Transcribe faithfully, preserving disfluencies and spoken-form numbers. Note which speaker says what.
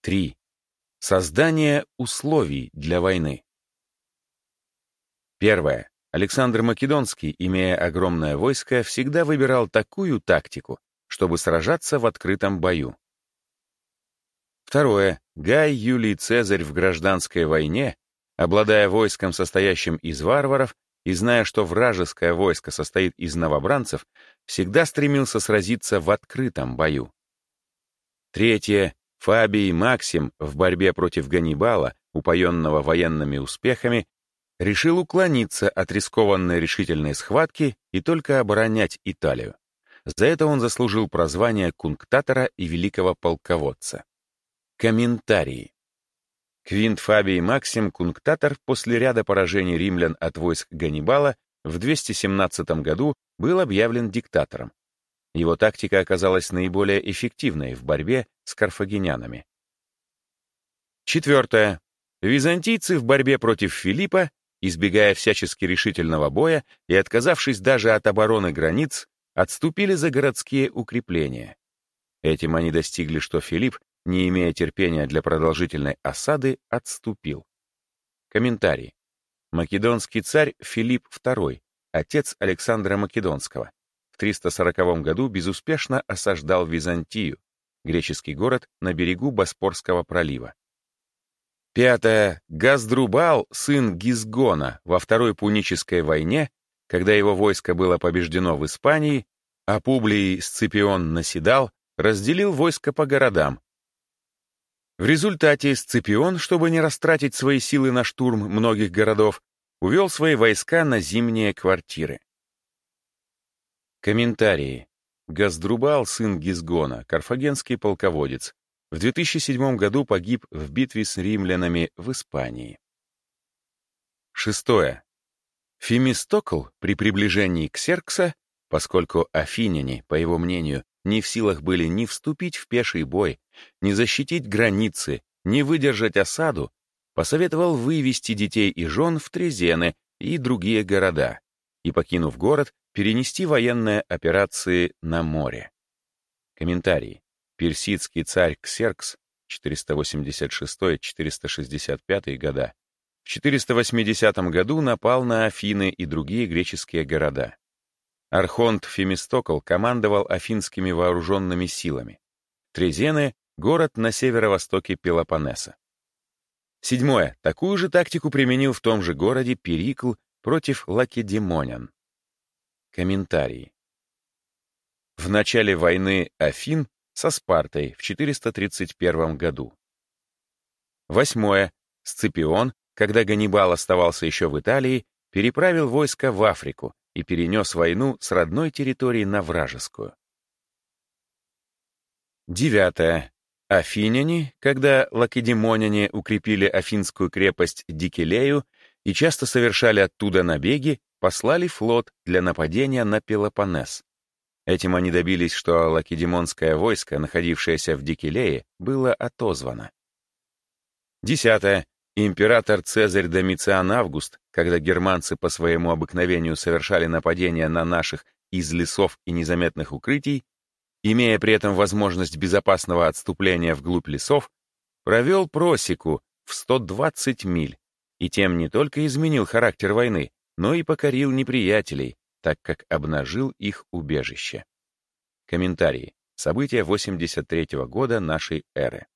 Speaker 1: три. Создание условий для войны. Первое. Александр Македонский, имея огромное войско, всегда выбирал такую тактику, чтобы сражаться в открытом бою. Второе. Гай Юлий Цезарь в гражданской войне, обладая войском, состоящим из варваров, и зная, что вражеское войско состоит из новобранцев, всегда стремился сразиться в открытом бою. Третье. Фабий Максим в борьбе против Ганнибала, упоенного военными успехами, решил уклониться от рискованной решительной схватки и только оборонять Италию. За это он заслужил прозвание кунктатора и великого полководца. Комментарии. Квинт Фабий Максим Кунктатор после ряда поражений римлян от войск Ганнибала в двести семнадцатом году был объявлен диктатором. Его тактика оказалась наиболее эффективной в борьбе с карфагенянами. Четвертое. Византийцы в борьбе против Филиппа, избегая всячески решительного боя и отказавшись даже от обороны границ, отступили за городские укрепления. Этим они достигли, что Филипп, не имея терпения для продолжительной осады, отступил. Комментарий. Македонский царь Филипп второй, отец Александра Македонского, в триста сороковом году безуспешно осаждал Византию, греческий город на берегу Боспорского пролива. Пятое. Газдрубал, сын Гизгона, во Второй Пунической войне, когда его войско было побеждено в Испании, а Публий Сципион наседал, разделил войско по городам. В результате Сципион, чтобы не растратить свои силы на штурм многих городов, увел свои войска на зимние квартиры. Комментарии. Газдрубал, сын Гизгона, карфагенский полководец, в две тысячи седьмом году погиб в битве с римлянами в Испании. Шестое. Фемистокл при приближении Ксеркса, поскольку афиняне, по его мнению, не в силах были ни вступить в пеший бой, ни защитить границы, ни выдержать осаду, посоветовал вывести детей и жен в Трезены и другие города и, покинув город, перенести военные операции на море. Комментарий. Персидский царь Ксеркс четыреста восемьдесят шестой — четыреста шестьдесят пятый года в четыреста восьмидесятом году напал на Афины и другие греческие города. Архонт Фемистокл командовал афинскими вооруженными силами. Трезены — город на северо-востоке Пелопоннеса. Седьмое. Такую же тактику применил в том же городе Перикл против лакедемонян. Комментарии. В начале войны Афин со Спартой в четыреста тридцать первом году. Восьмое. Сципион, когда Ганнибал оставался еще в Италии, переправил войско в Африку и перенес войну с родной территории на вражескую. Девятое. Афиняне, когда лакедемоняне укрепили афинскую крепость Дикелею и часто совершали оттуда набеги, послали флот для нападения на Пелопоннес. Этим они добились, что лакедемонское войско, находившееся в Дикелее, было отозвано. Десятое. Император Цезарь Домициан Август, когда германцы по своему обыкновению совершали нападения на наших из лесов и незаметных укрытий, имея при этом возможность безопасного отступления вглубь лесов, провел просеку в сто двадцать миль, и тем не только изменил характер войны, но и покорил неприятелей, так как обнажил их убежище. Комментарии. События восемьдесят третьего года нашей эры.